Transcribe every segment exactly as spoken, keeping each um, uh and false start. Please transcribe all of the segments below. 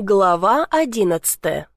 Глава одиннадцатая.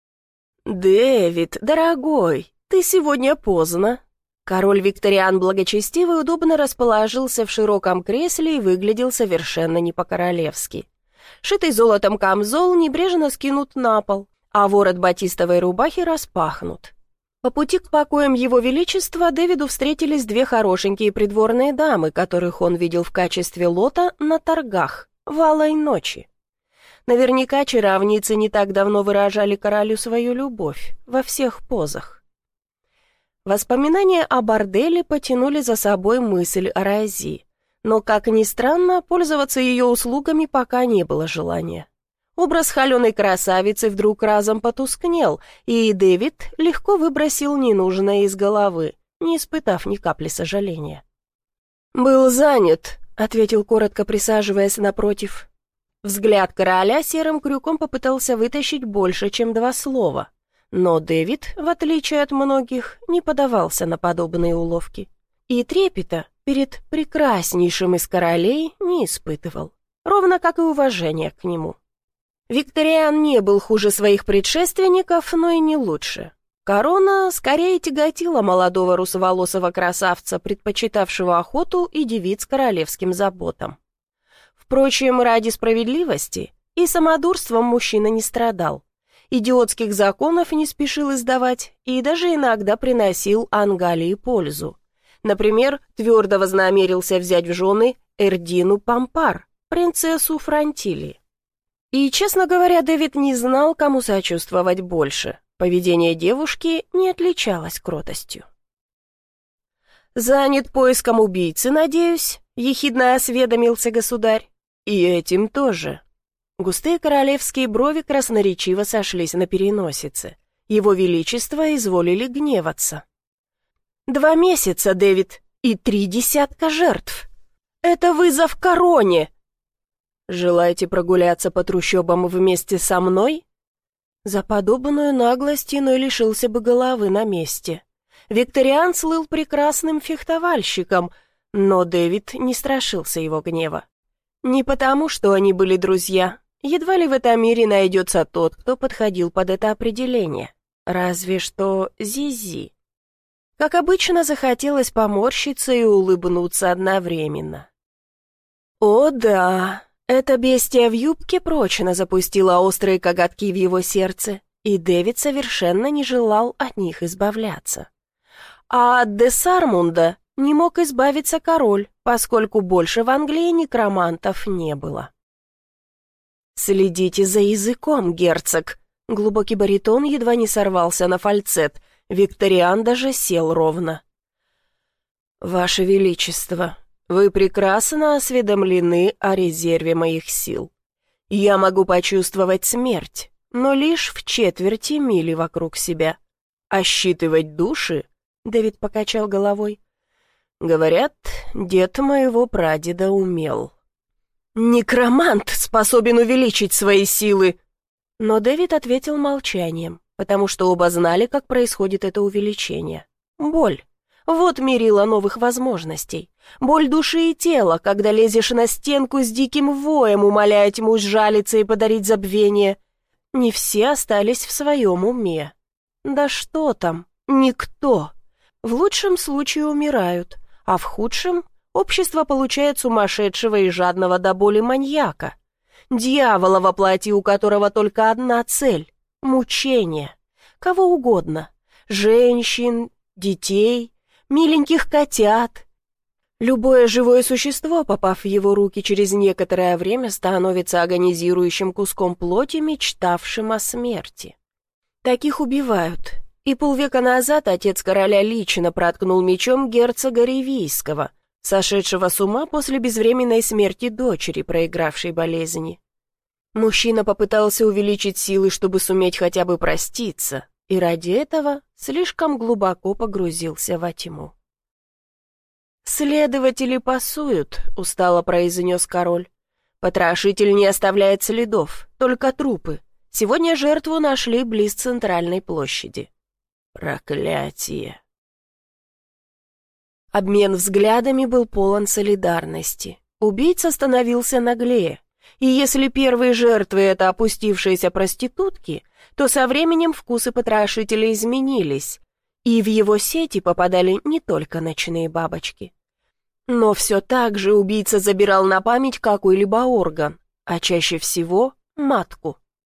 «Дэвид, дорогой, ты сегодня поздно». Король Викториан Благочестивый удобно расположился в широком кресле и выглядел совершенно не по-королевски. Шитый золотом камзол небрежно скинут на пол, а ворот батистовой рубахи распахнут. По пути к покоям его величества Дэвиду встретились две хорошенькие придворные дамы, которых он видел в качестве лота на торгах в алой ночи. Наверняка чаровницы не так давно выражали королю свою любовь во всех позах. Воспоминания о борделе потянули за собой мысль о Рози, но, как ни странно, пользоваться ее услугами пока не было желания. Образ холеной красавицы вдруг разом потускнел, и Дэвид легко выбросил ненужное из головы, не испытав ни капли сожаления. «Был занят», — ответил коротко, присаживаясь напротив. Взгляд короля серым крюком попытался вытащить больше, чем два слова. Но Дэвид, в отличие от многих, не поддавался на подобные уловки. И трепета перед прекраснейшим из королей не испытывал, ровно как и уважения к нему. Викториан не был хуже своих предшественников, но и не лучше. Корона скорее тяготила молодого русоволосого красавца, предпочитавшего охоту и девиц королевским заботам. Впрочем, ради справедливости и самодурством мужчина не страдал. Идиотских законов не спешил издавать и даже иногда приносил Ангалии пользу. Например, твердо вознамерился взять в жены Эрдину Пампар, принцессу Фронтилии. И, честно говоря, Дэвид не знал, кому сочувствовать больше. Поведение девушки не отличалось кротостью. «Занят поиском убийцы, надеюсь?» — ехидно осведомился государь. «И этим тоже». Густые королевские брови красноречиво сошлись на переносице. Его величество изволили гневаться. «Два месяца, Дэвид, и три десятка жертв. Это вызов короне!» «Желаете прогуляться по трущобам вместе со мной?» За подобную наглость иной лишился бы головы на месте. Викториан слыл прекрасным фехтовальщиком, но Дэвид не страшился его гнева. Не потому, что они были друзья. Едва ли в этом мире найдется тот, кто подходил под это определение. Разве что Зизи. Как обычно, захотелось поморщиться и улыбнуться одновременно. О да, эта бестия в юбке прочно запустила острые коготки в его сердце, и Дэвид совершенно не желал от них избавляться. А от де Сармунда не мог избавиться король, поскольку больше в Англии некромантов не было. «Следите за языком, герцог!» Глубокий баритон едва не сорвался на фальцет. Викториан даже сел ровно. «Ваше Величество, вы прекрасно осведомлены о резерве моих сил. Я могу почувствовать смерть, но лишь в четверти мили вокруг себя. А считывать души?» Дэвид покачал головой. «Говорят, дед моего прадеда умел». «Некромант способен увеличить свои силы!» Но Дэвид ответил молчанием, потому что оба знали, как происходит это увеличение. Боль. Вот мерило новых возможностей. Боль души и тела, когда лезешь на стенку с диким воем, умоляя тьму сжалиться и подарить забвение. Не все остались в своем уме. Да что там, никто. В лучшем случае умирают, а в худшем общество получает сумасшедшего и жадного до боли маньяка. Дьявола во плоти, у которого только одна цель — мучение. Кого угодно. Женщин, детей, миленьких котят. Любое живое существо, попав в его руки, через некоторое время становится агонизирующим куском плоти, мечтавшим о смерти. Таких убивают. И полвека назад отец короля лично проткнул мечом герцога Ривийского, сошедшего с ума после безвременной смерти дочери, проигравшей болезни. Мужчина попытался увеличить силы, чтобы суметь хотя бы проститься, и ради этого слишком глубоко погрузился во тьму. «Следователи пасуют», — устало произнес король. «Потрошитель не оставляет следов, только трупы. Сегодня жертву нашли близ центральной площади». «Проклятие!» Обмен взглядами был полон солидарности. Убийца становился наглее. И если первые жертвы — это опустившиеся проститутки, то со временем вкусы потрошителя изменились, и в его сети попадали не только ночные бабочки. Но все так же убийца забирал на память какой-либо орган, а чаще всего матку.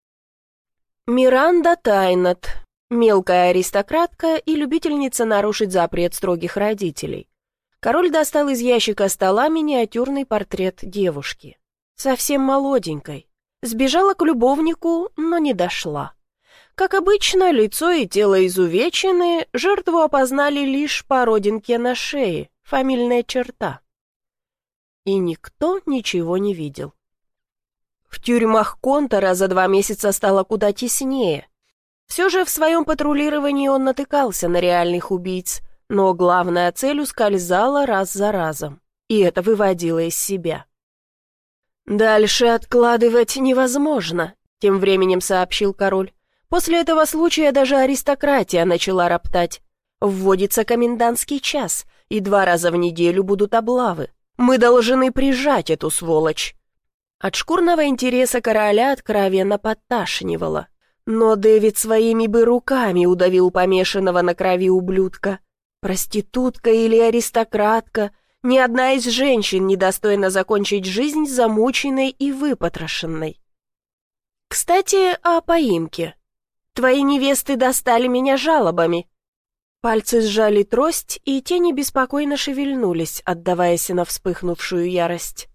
Миранда Тайнат, мелкая аристократка и любительница нарушить запрет строгих родителей. Король достал из ящика стола миниатюрный портрет девушки. Совсем молоденькой. Сбежала к любовнику, но не дошла. Как обычно, лицо и тело изувечены, жертву опознали лишь по родинке на шее, фамильная черта. И никто ничего не видел. В тюрьмах Контора за два месяца стало куда теснее. Все же в своем патрулировании он натыкался на реальных убийц, но главная цель ускользала раз за разом, и это выводило из себя. «Дальше откладывать невозможно», — тем временем сообщил король. «После этого случая даже аристократия начала роптать. Вводится комендантский час, и два раза в неделю будут облавы. Мы должны прижать эту сволочь». От шкурного интереса короля откровенно подташнивало. Но Дэвид своими бы руками удавил помешанного на крови ублюдка. Проститутка или аристократка, ни одна из женщин не достойна закончить жизнь замученной и выпотрошенной. «Кстати, о поимке. Твои невесты достали меня жалобами». Пальцы сжали трость, и тени беспокойно шевельнулись, отдаваясь на вспыхнувшую ярость.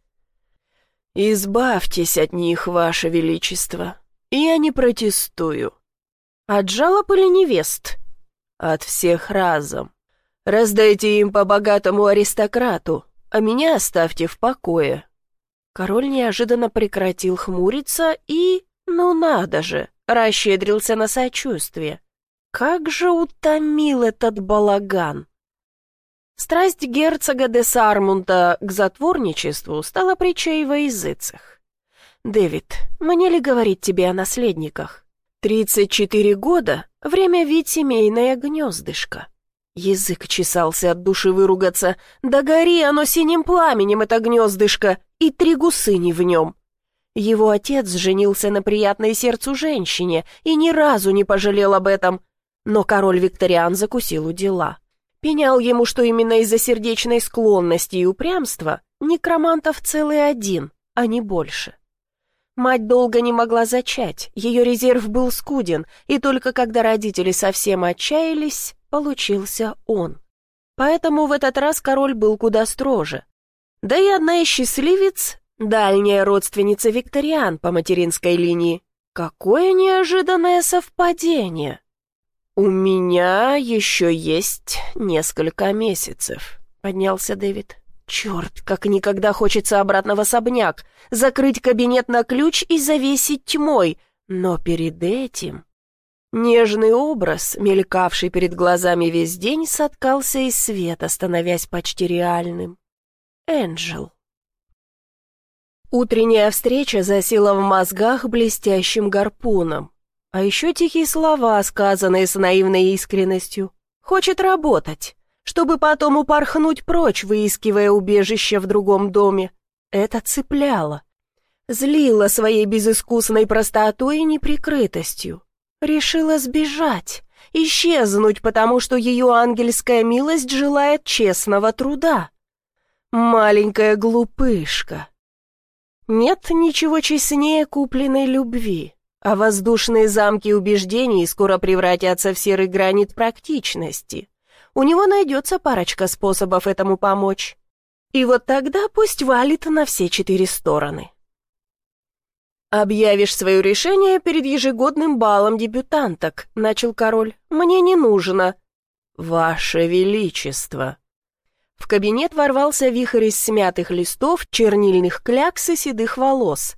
«Избавьтесь от них, ваше величество. Я не протестую». «От жалоб или невест?» «От всех разом. Раздайте им по богатому аристократу, а меня оставьте в покое». Король неожиданно прекратил хмуриться и, ну надо же, расщедрился на сочувствие. Как же утомил этот балаган! Страсть герцога де Сармунта к затворничеству стала притчей во языцах. «Дэвид, мне ли говорить тебе о наследниках? Тридцать четыре года — время ведь семейное гнездышко». Язык чесался от души выругаться. «Да гори оно синим пламенем, это гнездышко, и три гусыни в нем». Его отец женился на приятной сердцу женщине и ни разу не пожалел об этом, но король Викториан закусил у дела. Пенял ему, что именно из-за сердечной склонности и упрямства некромантов целый один, а не больше. Мать долго не могла зачать, ее резерв был скуден, и только когда родители совсем отчаялись, получился он. Поэтому в этот раз король был куда строже. Да и одна из счастливец, дальняя родственница Викториан по материнской линии. Какое неожиданное совпадение! «У меня еще есть несколько месяцев», — поднялся Дэвид. «Черт, как никогда хочется обратно в особняк, закрыть кабинет на ключ и завесить тьмой, но перед этим...» Нежный образ, мелькавший перед глазами весь день, соткался из света, становясь почти реальным. Энджел. Утренняя встреча засела в мозгах блестящим гарпуном. А еще тихие слова, сказанные с наивной искренностью. Хочет работать, чтобы потом упорхнуть прочь, выискивая убежище в другом доме. Это цепляло. Злило своей безыскусной простотой и неприкрытостью. Решила сбежать, исчезнуть, потому что ее ангельская милость желает честного труда. Маленькая глупышка. Нет ничего честнее купленной любви. А воздушные замки убеждений скоро превратятся в серый гранит практичности. У него найдется парочка способов этому помочь. И вот тогда пусть валит на все четыре стороны. «Объявишь свое решение перед ежегодным балом дебютанток», — начал король. «Мне не нужно». «Ваше Величество». В кабинет ворвался вихрь из смятых листов, чернильных клякс и седых волос.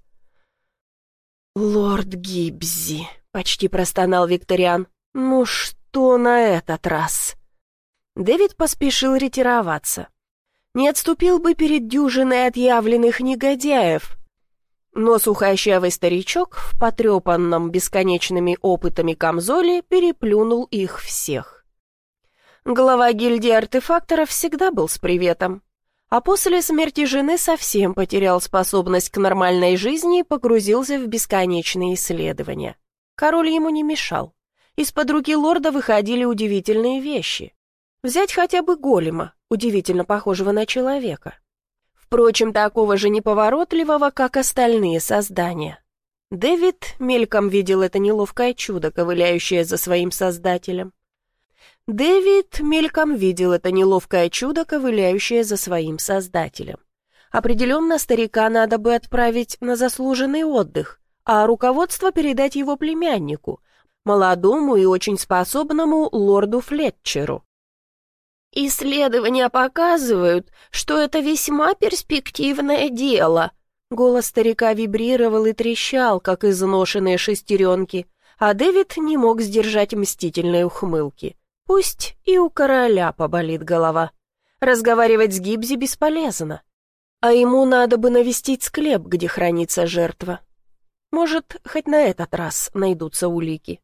«Лорд Гибзи», — почти простонал Викториан, — «ну что на этот раз?» Дэвид поспешил ретироваться. Не отступил бы перед дюжиной отъявленных негодяев. Но сухощавый старичок в потрепанном бесконечными опытами камзоле переплюнул их всех. Глава гильдии артефакторов всегда был с приветом. А после смерти жены совсем потерял способность к нормальной жизни и погрузился в бесконечные исследования. Король ему не мешал. Из-под руки лорда выходили удивительные вещи. Взять хотя бы голема, удивительно похожего на человека. Впрочем, такого же неповоротливого, как остальные создания. Дэвид мельком видел это неловкое чудо, ковыляющее за своим создателем. Дэвид мельком видел это неловкое чудо, ковыляющее за своим создателем. Определенно, старика надо бы отправить на заслуженный отдых, а руководство передать его племяннику, молодому и очень способному лорду Флетчеру. «Исследования показывают, что это весьма перспективное дело». Голос старика вибрировал и трещал, как изношенные шестеренки, а Дэвид не мог сдержать мстительной ухмылки. Пусть и у короля поболит голова. Разговаривать с Гибзи бесполезно. А ему надо бы навестить склеп, где хранится жертва. Может, хоть на этот раз найдутся улики.